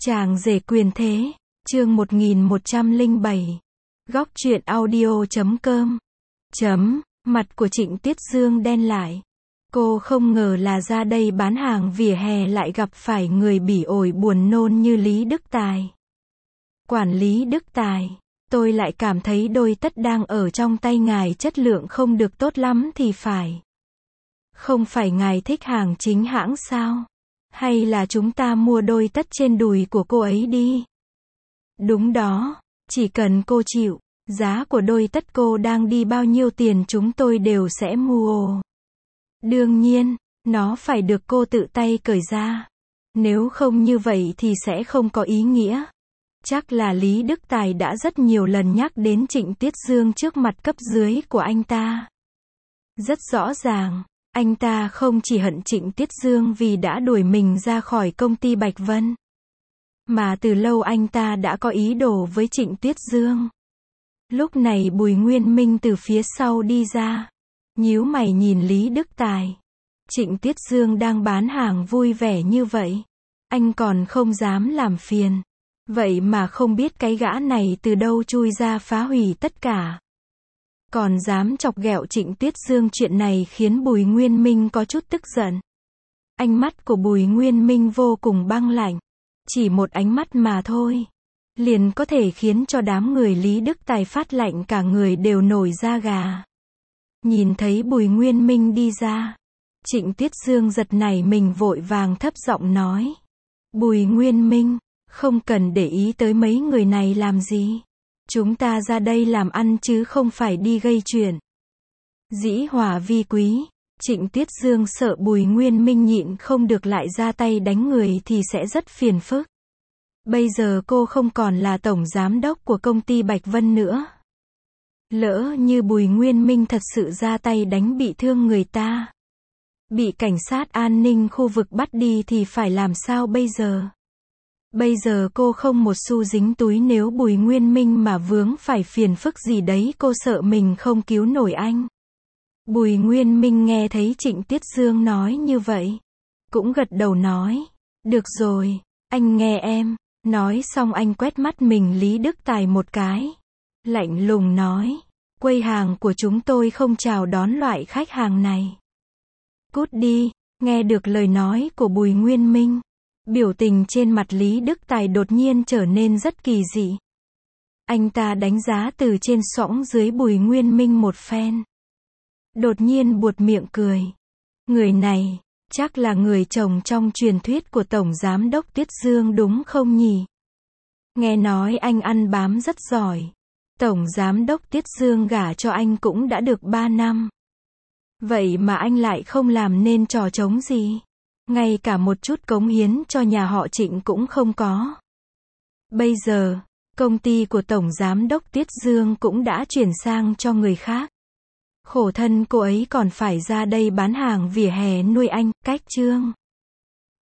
Chàng rể quyền thế, chương 1107. Góc truyện audio.com. Mặt của Trịnh Tuyết Dương đen lại. Cô không ngờ là ra đây bán hàng vỉa hè lại gặp phải người bỉ ổi buồn nôn như Lý Đức Tài. Quản lý Đức Tài, tôi lại cảm thấy đôi tất đang ở trong tay ngài chất lượng không được tốt lắm thì phải. Không phải ngài thích hàng chính hãng sao? Hay là chúng ta mua đôi tất trên đùi của cô ấy đi? Đúng đó, chỉ cần cô chịu, giá của đôi tất cô đang đi bao nhiêu tiền chúng tôi đều sẽ mua. Đương nhiên, nó phải được cô tự tay cởi ra. Nếu không như vậy thì sẽ không có ý nghĩa. Chắc là Lý Đức Tài đã rất nhiều lần nhắc đến Trịnh Tuyết Dương trước mặt cấp dưới của anh ta. Rất rõ ràng, anh ta không chỉ hận Trịnh Tuyết Dương vì đã đuổi mình ra khỏi công ty Bạch Vân, mà từ lâu anh ta đã có ý đồ với Trịnh Tuyết Dương. Lúc này Bùi Nguyên Minh từ phía sau đi ra, nhíu mày nhìn Lý Đức Tài. Trịnh Tuyết Dương đang bán hàng vui vẻ như vậy, anh còn không dám làm phiền. Vậy mà không biết cái gã này từ đâu chui ra phá hủy tất cả. Còn dám chọc ghẹo Trịnh Tuyết Dương, chuyện này khiến Bùi Nguyên Minh có chút tức giận. Ánh mắt của Bùi Nguyên Minh vô cùng băng lạnh. Chỉ một ánh mắt mà thôi, liền có thể khiến cho đám người Lý Đức Tài phát lạnh cả người đều nổi da gà. Nhìn thấy Bùi Nguyên Minh đi ra, Trịnh Tuyết Dương giật nảy mình vội vàng thấp giọng nói. Bùi Nguyên Minh, không cần để ý tới mấy người này làm gì. Chúng ta ra đây làm ăn chứ không phải đi gây chuyện. Dĩ hòa vi quý, Trịnh Tuyết Dương sợ Bùi Nguyên Minh nhịn không được lại ra tay đánh người thì sẽ rất phiền phức. Bây giờ cô không còn là tổng giám đốc của công ty Bạch Vân nữa. Lỡ như Bùi Nguyên Minh thật sự ra tay đánh bị thương người ta, bị cảnh sát an ninh khu vực bắt đi thì phải làm sao bây giờ? Bây giờ cô không một xu dính túi, nếu Bùi Nguyên Minh mà vướng phải phiền phức gì đấy cô sợ mình không cứu nổi anh. Bùi Nguyên Minh nghe thấy Trịnh Tuyết Dương nói như vậy, cũng gật đầu nói. Được rồi, anh nghe em. Nói xong anh quét mắt mình Lý Đức Tài một cái, lạnh lùng nói. Quầy hàng của chúng tôi không chào đón loại khách hàng này. Cút đi. Nghe được lời nói của Bùi Nguyên Minh, biểu tình trên mặt Lý Đức Tài đột nhiên trở nên rất kỳ dị. Anh ta đánh giá từ trên sõng dưới Bùi Nguyên Minh một phen. Đột nhiên buột miệng cười. Người này, chắc là người chồng trong truyền thuyết của Tổng Giám đốc Tuyết Dương đúng không nhỉ? Nghe nói anh ăn bám rất giỏi. Tổng Giám đốc Tuyết Dương gả cho anh cũng đã được 3 năm. Vậy mà anh lại không làm nên trò trống gì. Ngay cả một chút cống hiến cho nhà họ Trịnh cũng không có. Bây giờ, công ty của Tổng Giám đốc Tuyết Dương cũng đã chuyển sang cho người khác. Khổ thân cô ấy còn phải ra đây bán hàng vỉa hè nuôi anh. Cách chương